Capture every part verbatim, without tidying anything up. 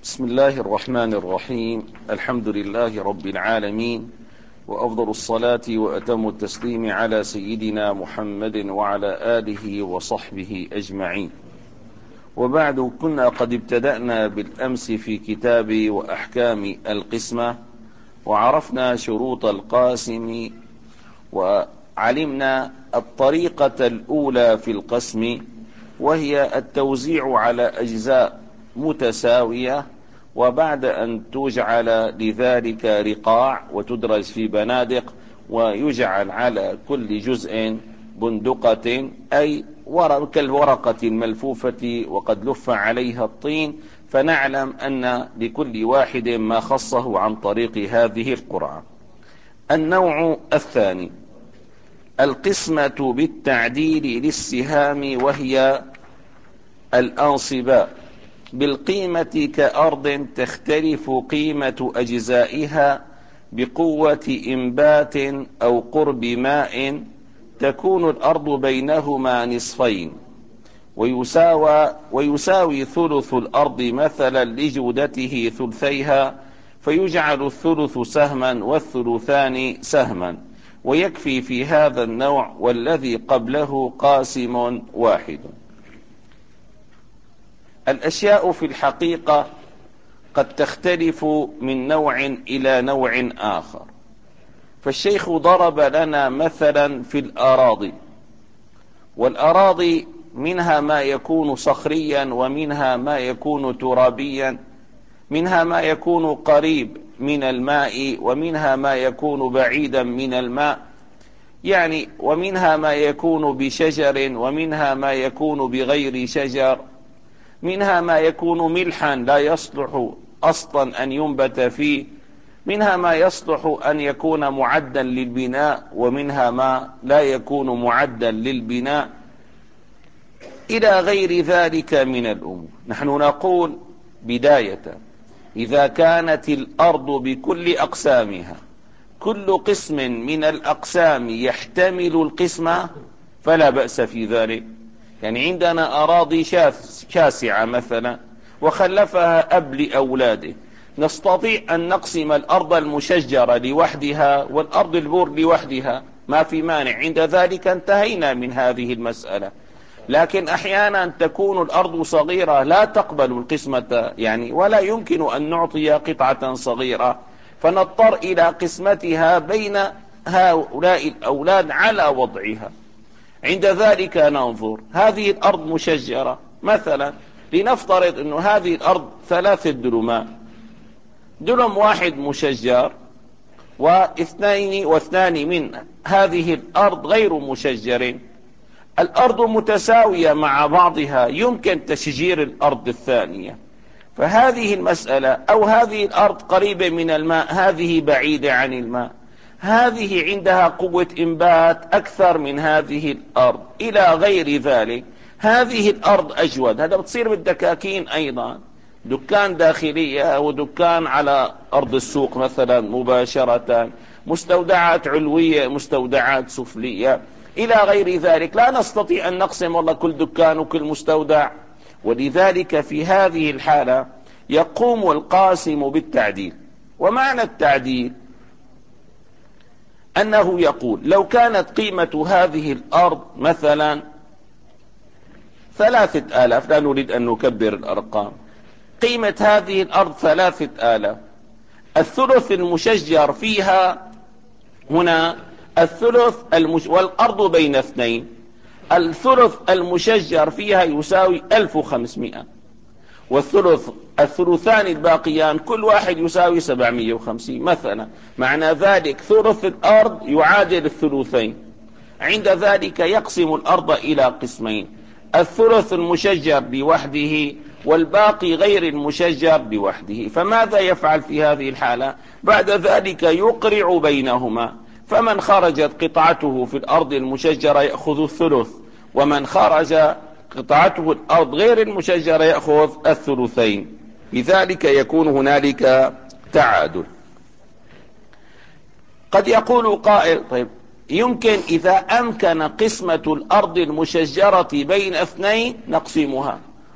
بسم الله الرحمن الرحيم. الحمد لله رب العالمين، وأفضل الصلاة وأتم التسليم على سيدنا محمد وعلى آله وصحبه أجمعين. وبعد، كنا قد ابتدأنا بالأمس في كتاب وأحكام القسمة، وعرفنا شروط القاسم، وعلمنا الطريقة الأولى في القسم، وهي التوزيع على أجزاء متساوية، وبعد أن تجعل لذلك رقاع وتدرج في بنادق، ويجعل على كل جزء بندقة أي كالورقة الملفوفة وقد لف عليها الطين، فنعلم أن لكل واحد ما خصه عن طريق هذه القرعة. النوع الثاني القسمة بالتعديل للسهام، وهي الأنصباء بالقيمة كأرض تختلف قيمة أجزائها بقوة إنبات أو قرب ماء، تكون الأرض بينهما نصفين، ويساوى, ويساوي ثلث الأرض مثلا لجودته ثلثيها، فيجعل الثلث سهما والثلثان سهما، ويكفي في هذا النوع والذي قبله قاسم واحد. الأشياء في الحقيقة قد تختلف من نوع إلى نوع آخر، فالشيخ ضرب لنا مثلا في الأراضي، والأراضي منها ما يكون صخريا، ومنها ما يكون ترابيا، منها ما يكون قريب من الماء، ومنها ما يكون بعيدا من الماء، يعني ومنها ما يكون بشجر، ومنها ما يكون بغير شجر، منها ما يكون ملحا لا يصلح أصلا أن ينبت فيه، منها ما يصلح أن يكون معدا للبناء، ومنها ما لا يكون معدا للبناء، إلى غير ذلك من الأمور. نحن نقول بداية: إذا كانت الأرض بكل أقسامها كل قسم من الأقسام يحتمل القسمة فلا بأس في ذلك. يعني عندنا أراضي شاسعة مثلا وخلفها أب لأولاده، نستطيع أن نقسم الأرض المشجرة لوحدها والأرض البور لوحدها، ما في مانع، عند ذلك انتهينا من هذه المسألة. لكن أحيانا تكون الأرض صغيرة لا تقبل القسمة، يعني ولا يمكن أن نعطي قطعة صغيرة، فنضطر إلى قسمتها بين هؤلاء الأولاد على وضعها. عند ذلك ننظر، هذه الأرض مشجرة مثلا، لنفترض أن هذه الأرض ثلاثة دلمات، دلم واحد مشجر واثنين واثنان من هذه الأرض غير مشجرين. الأرض متساوية مع بعضها، يمكن تشجير الأرض الثانية، فهذه المسألة، أو هذه الأرض قريبة من الماء، هذه بعيدة عن الماء، هذه عندها قوة إنبات أكثر من هذه الأرض، إلى غير ذلك. هذه الأرض أجود، هذا بتصير بالدكاكين أيضا، دكان داخلية ودكان على أرض السوق مثلا مباشرة، مستودعات علوية، مستودعات سفلية، إلى غير ذلك. لا نستطيع أن نقسم والله كل دكان وكل مستودع، ولذلك في هذه الحالة يقوم القاسم بالتعديل. ومعنى التعديل أنه يقول: لو كانت قيمة هذه الأرض مثلا ثلاثة آلاف، لا نريد أن نكبر الأرقام، قيمة هذه الأرض ثلاثة آلاف، الثلث المشجر فيها هنا الثلث المش... والأرض بين اثنين، الثلث المشجر فيها يساوي ألف وخمسمائة، والثلث الثلثان الباقيان كل واحد يساوي سبعمائة وخمسين مثلا. معنى ذلك ثلث الأرض يعادل الثلثين. عند ذلك يقسم الأرض إلى قسمين: الثلث المشجر بوحده، والباقي غير المشجر بوحده. فماذا يفعل في هذه الحالة؟ بعد ذلك يقرع بينهما، فمن خرجت قطعته في الأرض المشجرة يأخذ الثلث، ومن خرج قطعته الأرض غير المشجرة يأخذ الثلثين. لذلك يكون هنالك تعادل. قد يقول قائل: طيب، يمكن إذا أمكن قسمة الأرض المشجرة بين اثنين نقسمها،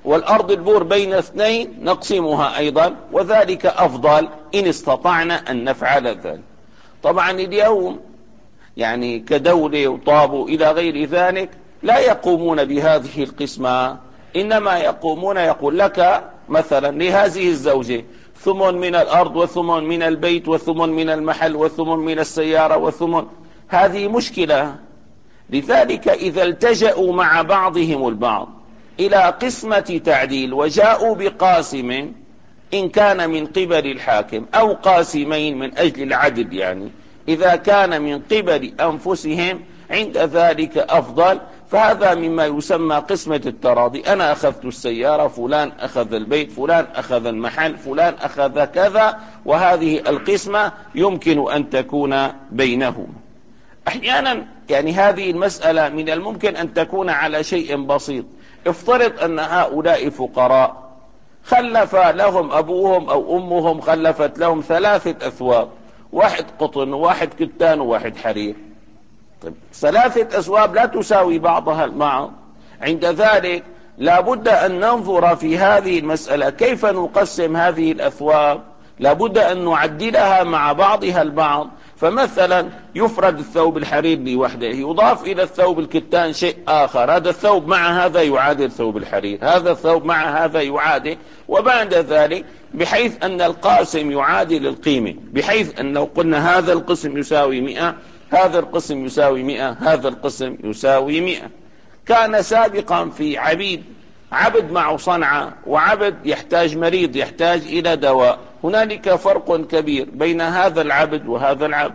والأرض البور بين اثنين نقسمها أيضا، وذلك أفضل إن استطعنا أن نفعل ذلك. طبعا اليوم يعني كدولة وطابو إلى غير ذلك لا يقومون بهذه القسمة، إنما يقومون يقول لك مثلا لهذه الزوجة ثمن من الأرض وثمن من البيت وثمن من المحل وثمن من السيارة وثمن. هذه مشكلة. لذلك إذا التجأوا مع بعضهم البعض إلى قسمة تعديل وجاءوا بقاسم إن كان من قبل الحاكم أو قاسمين من أجل العدل، يعني إذا كان من قبل أنفسهم عند ذلك أفضل، فهذا مما يسمى قسمة التراضي. أنا أخذت السيارة، فلان أخذ البيت، فلان أخذ المحل، فلان أخذ كذا، وهذه القسمة يمكن أن تكون بينهم. أحيانا يعني هذه المسألة من الممكن أن تكون على شيء بسيط. افترض أن هؤلاء فقراء خلف لهم أبوهم أو أمهم خلفت لهم ثلاثة أثواب، واحد قطن وواحد كتان وواحد حرير. طيب ثلاثة أثواب لا تساوي بعضها البعض، عند ذلك لابد أن ننظر في هذه المسألة كيف نقسم هذه الأثواب، لابد أن نعدلها مع بعضها البعض. فمثلا يفرد الثوب الحرير لوحده، يضاف إلى الثوب الكتان شيء آخر، هذا الثوب مع هذا يعادل ثوب الحرير، هذا الثوب مع هذا يعادل، وبعد ذلك بحيث أن القاسم يعادل القيمة، بحيث أن لو قلنا هذا القسم يساوي مئة، هذا القسم يساوي مئة، هذا القسم يساوي مئة. كان سابقا في عبيد، عبد معه صنعة وعبد يحتاج مريض يحتاج إلى دواء، هنالك فرق كبير بين هذا العبد وهذا العبد.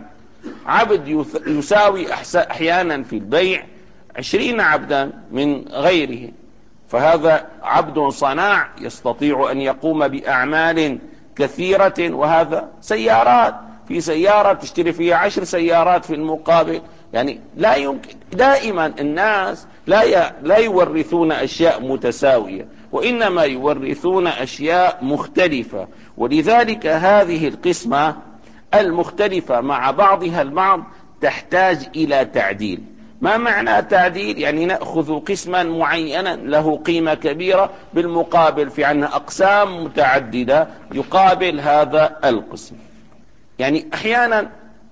عبد يساوي أحيانا في البيع عشرين عبدا من غيره، فهذا عبد صناع يستطيع أن يقوم بأعمال كثيرة، وهذا سيارات، في سيارة تشتري فيها عشر سيارات في المقابل. يعني لا يمكن دائما الناس لا لا يورثون أشياء متساوية، وإنما يورثون أشياء مختلفة. ولذلك هذه القسمة المختلفة مع بعضها البعض تحتاج إلى تعديل. ما معنى تعديل؟ يعني نأخذ قسما معينا له قيمة كبيرة، بالمقابل في عنا أقسام متعددة يقابل هذا القسم. يعني أحيانا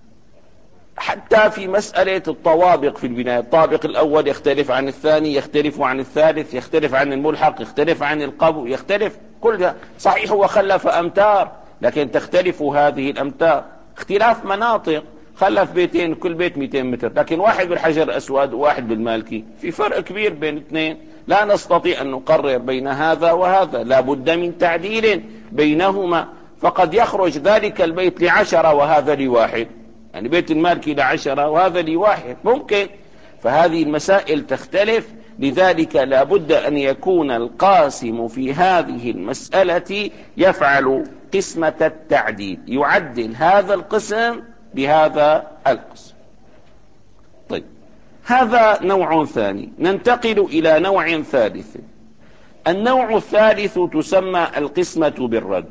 حتى في مسألة الطوابق في البناية، الطابق الأول يختلف عن الثاني، يختلف عن الثالث، يختلف عن الملحق، يختلف عن القبو، يختلف كل ده. صحيح هو خلف أمتار، لكن تختلف هذه الأمتار. اختلاف مناطق، خلف بيتين كل بيت مئتين متر، لكن واحد بالحجر الأسود وواحد بالمالكي، في فرق كبير بين اثنين، لا نستطيع أن نقرر بين هذا وهذا، لا بد من تعديل بينهما. فقد يخرج ذلك البيت لعشرة وهذا لواحد، يعني بيت المالكي لعشرة وهذا لواحد، ممكن. فهذه المسائل تختلف، لذلك لا بد أن يكون القاسم في هذه المسألة يفعل قسمة التعديل، يعدل هذا القسم بهذا القسم. طيب هذا نوع ثاني. ننتقل إلى نوع ثالث. النوع الثالث تسمى القسمة بالرد.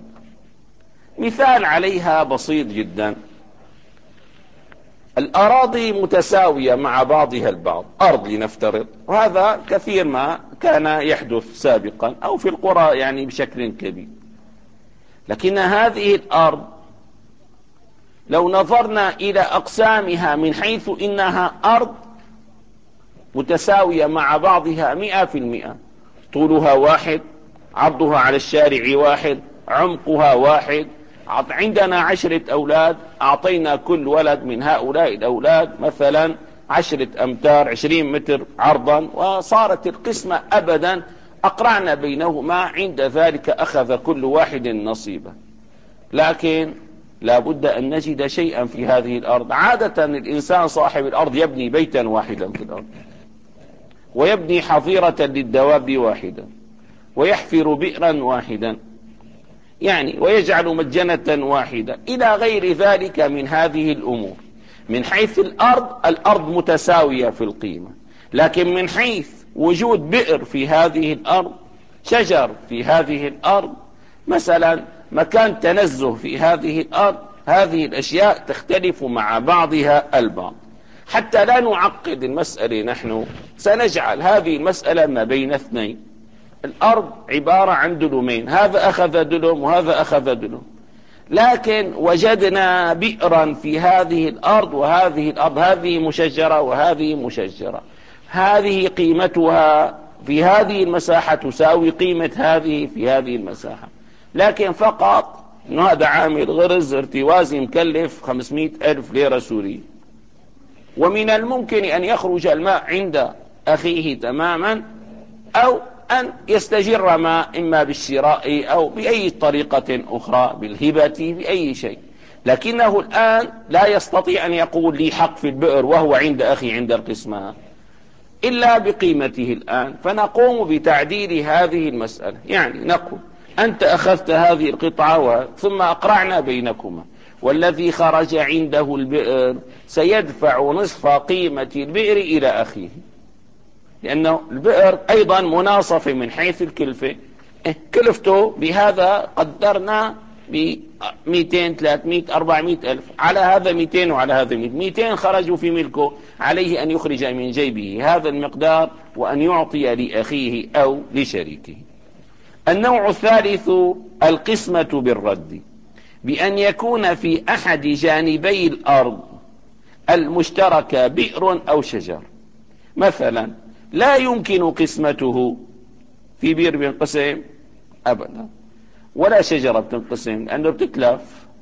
مثال عليها بسيط جدا. الأراضي متساوية مع بعضها البعض، أرض لنفترض، وهذا كثير ما كان يحدث سابقا أو في القرى يعني بشكل كبير. لكن هذه الأرض لو نظرنا إلى أقسامها من حيث إنها أرض متساوية مع بعضها مئة في المئة، طولها واحد، عرضها على الشارع واحد، عمقها واحد، عندنا عشرة أولاد، أعطينا كل ولد من هؤلاء الأولاد مثلا عشرة أمتار عشرين متر عرضا، وصارت القسمة أبدا أقرعنا بينهما، عند ذلك أخذ كل واحد نصيبه. لكن لا بد أن نجد شيئا في هذه الأرض. عادة الإنسان صاحب الأرض يبني بيتا واحدا في الأرض، ويبني حظيرة للدواب واحدا، ويحفر بئرا واحدا، يعني ويجعل مجنة واحدة إلى غير ذلك من هذه الأمور. من حيث الأرض، الأرض متساوية في القيمة، لكن من حيث وجود بئر في هذه الأرض، شجر في هذه الأرض، مثلا مكان تنزه في هذه الأرض، هذه الأشياء تختلف مع بعضها البعض. حتى لا نعقد المسألة، نحن سنجعل هذه المسألة ما بين اثنين. الأرض عبارة عن دلومين، هذا أخذ دلوم وهذا أخذ دلوم، لكن وجدنا بئرا في هذه الأرض وهذه الأرض، هذه مشجرة وهذه مشجرة، هذه قيمتها في هذه المساحة تساوي قيمة هذه في هذه المساحة، لكن فقط إنه هذا عامل غرز ارتوازي مكلف خمسمائة ألف ليرة سورية، ومن الممكن أن يخرج الماء عند أخيه تماما، أو أن يستجر ماء إما بالشراء أو بأي طريقة أخرى، بالهبة، بأي شيء، لكنه الآن لا يستطيع أن يقول لي حق في البئر وهو عند أخي عند القسمة إلا بقيمته الآن. فنقوم بتعديل هذه المسألة، يعني نقول أنت أخذت هذه القطعة ثم أقرعنا بينكما، والذي خرج عنده البئر سيدفع نصف قيمة البئر إلى أخيه، لأنه البئر أيضا مناصف من حيث الكلفة، كلفته بهذا قدرنا ب مئتين ثلاثمائة أربعمائة ألف، على هذا مئتين وعلى هذا مئتين، مئتين خرجوا في ملكه، عليه أن يخرج من جيبه هذا المقدار وأن يعطي لأخيه أو لشريكه. النوع الثالث القسمة بالرد، بأن يكون في أحد جانبي الأرض المشتركة بئر أو شجر، مثلا لا يمكن قسمته في بئر بينقسم أبدا، ولا شجرة بتنقسم لأنه بتتلف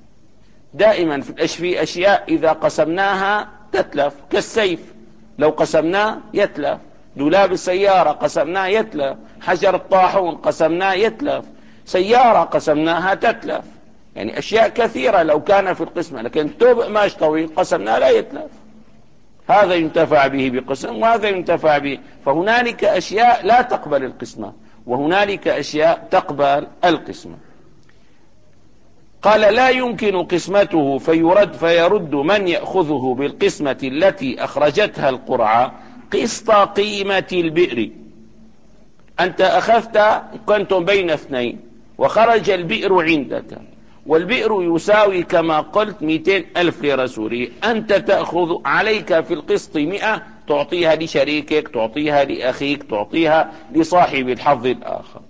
دائما في أشياء إذا قسمناها تتلف، كالسيف لو قسمناه يتلف، دولاب السيارة قسمناه يتلف، حجر الطاحون قسمناه يتلف، سيارة قسمناها تتلف، يعني أشياء كثيرة لو كان في القسمة، لكن توب قماش طويل قسمناه لا يتلف، هذا ينتفع به بقسم وهذا ينتفع به، فهنالك أشياء لا تقبل القسمة وهنالك أشياء تقبل القسمة. قال لا يمكن قسمته فيرد فيرد من يأخذه بالقسمة التي أخرجتها القرعة قسط قيمة البئر. أنت أخذت، كنتم بين اثنين وخرج البئر عندك، والبئر يساوي كما قلت مئتين ألف ليرة سورية، أنت تأخذ عليك في القسط مئة، تعطيها لشريكك، تعطيها لأخيك، تعطيها لصاحب الحظ الآخر.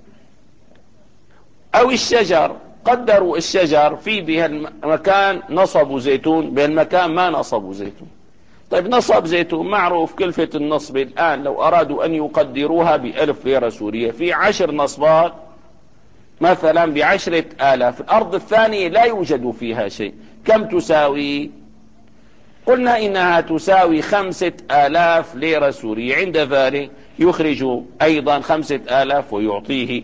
أو الشجر، قدروا الشجر في بهالمكان نصبوا زيتون، بهالمكان ما نصبوا زيتون، طيب نصب زيتون معروف كلفة النصب الآن لو أرادوا أن يقدروها بألف ليرة سورية في عشر نصبات مثلا بعشرة آلاف، الأرض الثانية لا يوجد فيها شيء، كم تساوي؟ قلنا إنها تساوي خمسة آلاف ليرة سورية، عند ذلك يخرج أيضا خمسة آلاف ويعطيه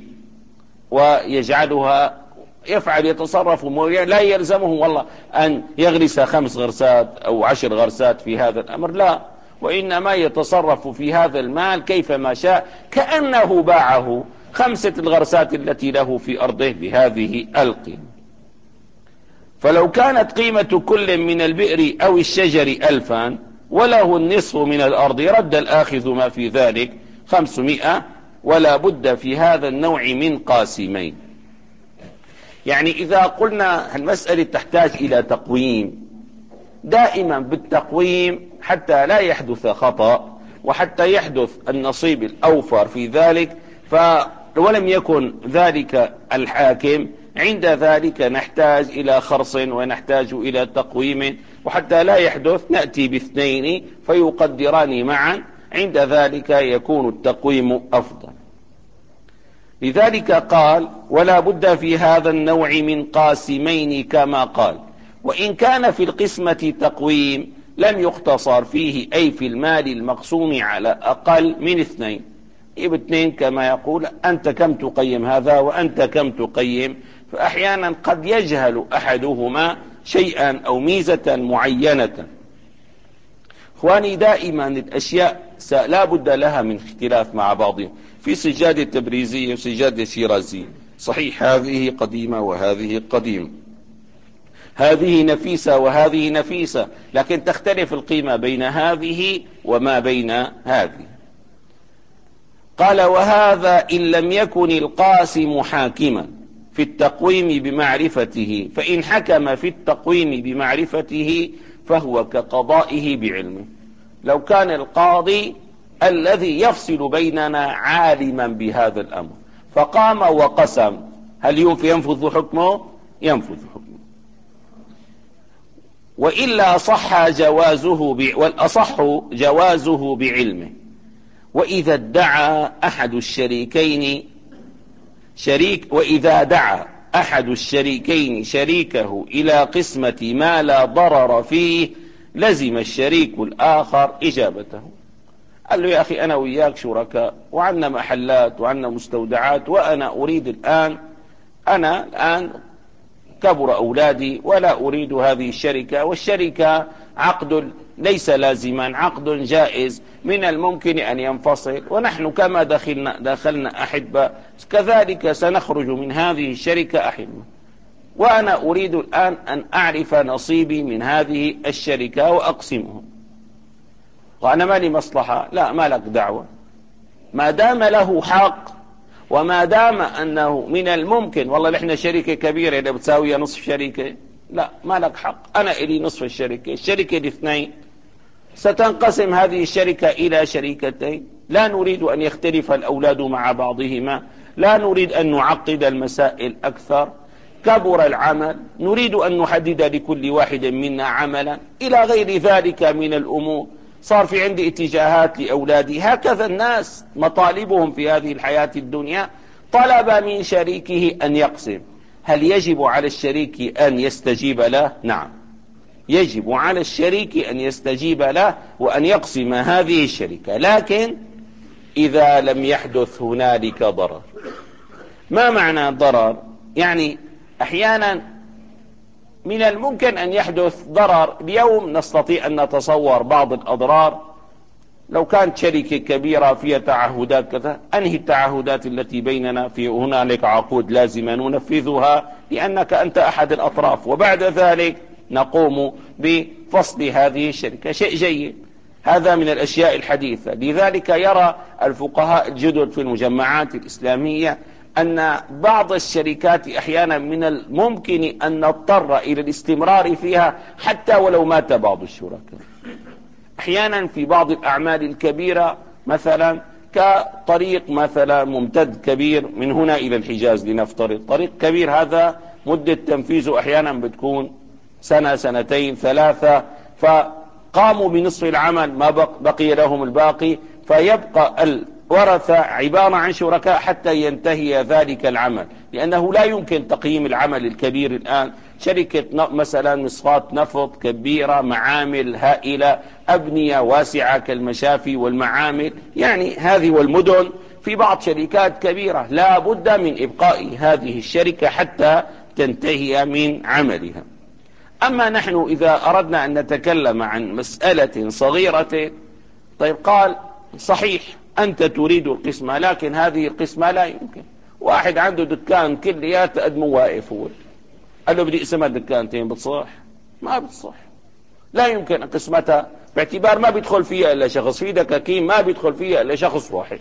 ويجعلها يفعل يتصرف، لا يلزمه والله أن يغرس خمس غرسات أو عشر غرسات في هذا الأمر، لا، وإنما يتصرف في هذا المال كيفما شاء، كأنه باعه خمسة الغرسات التي له في أرضه بهذه القيمة. فلو كانت قيمة كل من البئر أو الشجر ألفا وله النصف من الأرض، رد الآخذ ما في ذلك خمسمائة، ولا بد في هذا النوع من قاسمين. يعني إذا قلنا المسألة تحتاج إلى تقويم، دائما بالتقويم حتى لا يحدث خطأ وحتى يحدث النصيب الأوفر في ذلك، فولم يكن ذلك الحاكم، عند ذلك نحتاج إلى خرص ونحتاج إلى تقويم، وحتى لا يحدث نأتي باثنين فيقدران معا، عند ذلك يكون التقويم أفضل. لذلك قال ولا بد في هذا النوع من قاسمين كما قال، وإن كان في القسمة تقويم لم يقتصر فيه، أي في المال المقسوم على أقل من اثنين، يبقى اثنين كما يقول أنت كم تقيم هذا وأنت كم تقيم، فأحيانا قد يجهل أحدهما شيئا أو ميزة معينة. اخواني دائما الأشياء لا بد لها من اختلاف مع بعضهم، في سجادة تبريزية وسجادة شيرازية، صحيح هذه قديمة وهذه قديمة، هذه نفيسة وهذه نفيسة، لكن تختلف القيمة بين هذه وما بين هذه. قال وهذا إن لم يكن القاسم حاكما في التقويم بمعرفته، فإن حكم في التقويم بمعرفته فهو كقضائه بعلمه. لو كان القاضي الذي يفصل بيننا عالما بهذا الأمر، فقام وقسم، هل ينفذ حكمه؟ ينفذ حكمه. وإلا صح جوازه ب... والأصح جوازه بعلمه. وإذا ادعى أحد الشريكين شريك وإذا دعا أحد الشريكين شريكه إلى قسمة ما لا ضرر فيه لزم الشريك الآخر إجابته. قال له يا أخي أنا وياك شركاء وعنا محلات وعنا مستودعات، وأنا أريد الآن أنا الآن كبر أولادي ولا أريد هذه الشركة، والشركة عقد ليس لازما، عقد جائز من الممكن أن ينفصل، ونحن كما دخلنا, دخلنا أحبة كذلك سنخرج من هذه الشركة أحبة، وأنا أريد الآن أن أعرف نصيبي من هذه الشركة وأقسمه، وأنا ما لي مصلحة. لا، ما لك دعوة، ما دام له حق وما دام أنه من الممكن والله نحن شركة كبيرة إذا بتساوي نصف شركة، لا ما لك حق، أنا إلي نصف الشركة، الشركة دي اثنين، ستنقسم هذه الشركة إلى شركتين، لا نريد أن يختلف الأولاد مع بعضهما، لا نريد أن نعقد المسائل أكثر، كبر العمل، نريد أن نحدد لكل واحد منا عملا إلى غير ذلك من الأمور. صار في عندي اتجاهات لأولادي، هكذا الناس مطالبهم في هذه الحياة الدنيا، طلب من شريكه أن يقسم، هل يجب على الشريك أن يستجيب له؟ نعم، يجب على الشريك أن يستجيب له وأن يقسم هذه الشركة، لكن إذا لم يحدث هنالك ضرر. ما معنى ضرر؟ يعني أحيانا من الممكن أن يحدث ضرر. اليوم نستطيع أن نتصور بعض الأضرار، لو كانت شركة كبيرة فيها تعهدات كذا، أنهي التعهدات التي بيننا، في هنالك عقود لازمة ننفذها لأنك أنت أحد الأطراف، وبعد ذلك نقوم بفصل هذه الشركة، شيء جيد، هذا من الأشياء الحديثة. لذلك يرى الفقهاء الجدد في المجمعات الإسلامية أن بعض الشركات أحيانا من الممكن أن نضطر إلى الاستمرار فيها حتى ولو مات بعض الشركاء. أحيانا في بعض الأعمال الكبيرة مثلا كطريق مثلا ممتد كبير من هنا إلى الحجاز لنفترض، طريق كبير هذا مدة تنفيذه أحيانا بتكون سنة سنتين ثلاثة، فقاموا بنصف العمل ما بقي لهم الباقي، فيبقى الورثة عبارة عن شركاء حتى ينتهي ذلك العمل، لأنه لا يمكن تقييم العمل الكبير الآن. شركة مثلا مصفات نفط كبيرة، معامل هائلة، أبنية واسعة كالمشافي والمعامل، يعني هذه والمدن، في بعض شركات كبيرة لا بد من إبقاء هذه الشركة حتى تنتهي من عملها. أما نحن إذا أردنا أن نتكلم عن مسألة صغيرة، طيب قال صحيح أنت تريد القسمة، لكن هذه القسمة لا يمكن. واحد عنده دكان كليات أدمو واقف، هو قال له بدي اسمها دكانتين، بتصح؟ ما بتصح، لا يمكن قسمتها، باعتبار ما بيدخل فيها إلا شخص، في دكاكين ما بيدخل فيها إلا شخص واحد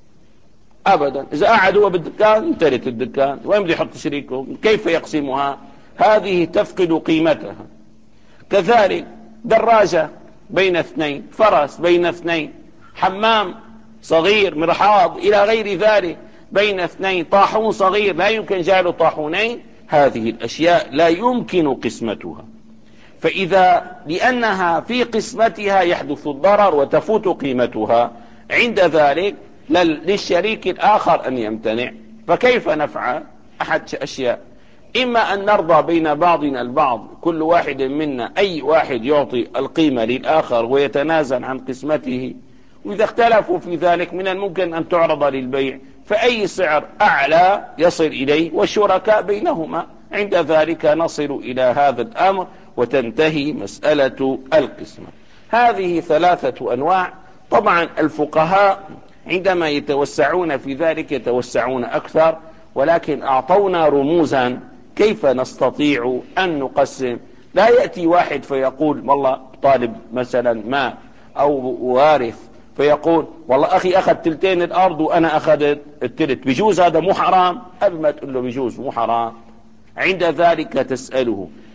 أبدا. إذا قاعد هو بالدكان انتهت الدكان، وين بده يحط شريكه؟ كيف يقسمها؟ هذه تفقد قيمتها. كذلك دراجة بين اثنين، فرس بين اثنين، حمام صغير، مرحاض إلى غير ذلك بين اثنين، طاحون صغير لا يمكن جعله طاحونين، هذه الأشياء لا يمكن قسمتها. فإذا لأنها في قسمتها يحدث الضرر وتفوت قيمتها، عند ذلك للشريك الآخر أن يمتنع. فكيف نفعل؟ أحد أشياء، إما أن نرضى بين بعضنا البعض، كل واحد منا أي واحد يعطي القيمة للآخر ويتنازل عن قسمته، وإذا اختلفوا في ذلك من الممكن أن تعرض للبيع، فأي سعر أعلى يصل إليه والشركاء بينهما، عند ذلك نصل إلى هذا الأمر وتنتهي مسألة القسمة. هذه ثلاثة أنواع. طبعا الفقهاء عندما يتوسعون في ذلك يتوسعون أكثر، ولكن أعطونا رموزا كيف نستطيع أن نقسم. لا يأتي واحد فيقول والله طالب مثلا ما أو وارث فيقول والله أخي أخذ تلتين الأرض وأنا أخذت التلت، بيجوز هذا؟ مو حرام؟ قبل ما تقول له بيجوز مو حرام، عند ذلك تسأله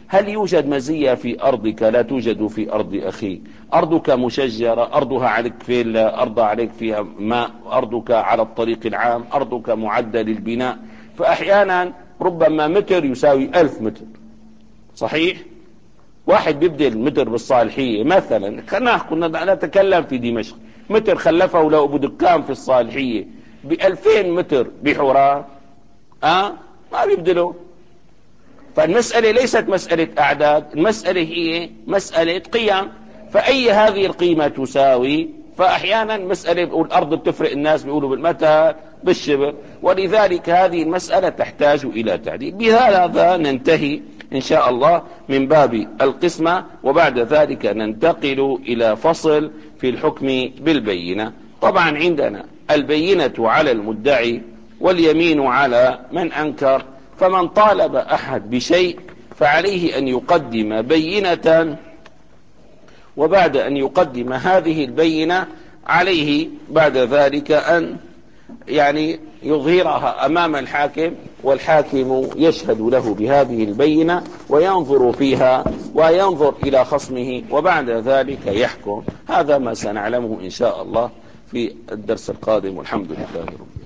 هل يوجد مزية في أرضك لا توجد في أرض أخيك؟ أرضك مشجرة، أرضها عليك فيلا، أرض عليك فيها ماء، أرضك على الطريق العام، أرضك معدة للبناء. فأحيانا ربما متر يساوي ألف متر، صحيح؟ واحد بيبدل متر بالصالحية مثلا، خلينا كنا نتكلم في دمشق، متر خلفه لو أبو دكان في الصالحية بألفين متر بحوران، أه؟ ما بيبدلوا. فالمسألة ليست مسألة أعداد، المسألة هي مسألة قيم. فأي هذه القيمة تساوي، فأحيانا مسألة بيقول الأرض بتفرق، الناس بيقولوا بالمتر بالشبر، ولذلك هذه المسألة تحتاج إلى تعديل. بهذا ننتهي إن شاء الله من باب القسمة، وبعد ذلك ننتقل إلى فصل في الحكم بالبينة. طبعا عندنا البينة على المدعي واليمين على من أنكر. فمن طالب أحد بشيء فعليه أن يقدم بينة، وبعد أن يقدم هذه البينة عليه بعد ذلك أن يعني يظهرها أمام الحاكم، والحاكم يشهد له بهذه البينة وينظر فيها وينظر إلى خصمه، وبعد ذلك يحكم. هذا ما سنعلمه إن شاء الله في الدرس القادم، والحمد لله رب العالمين.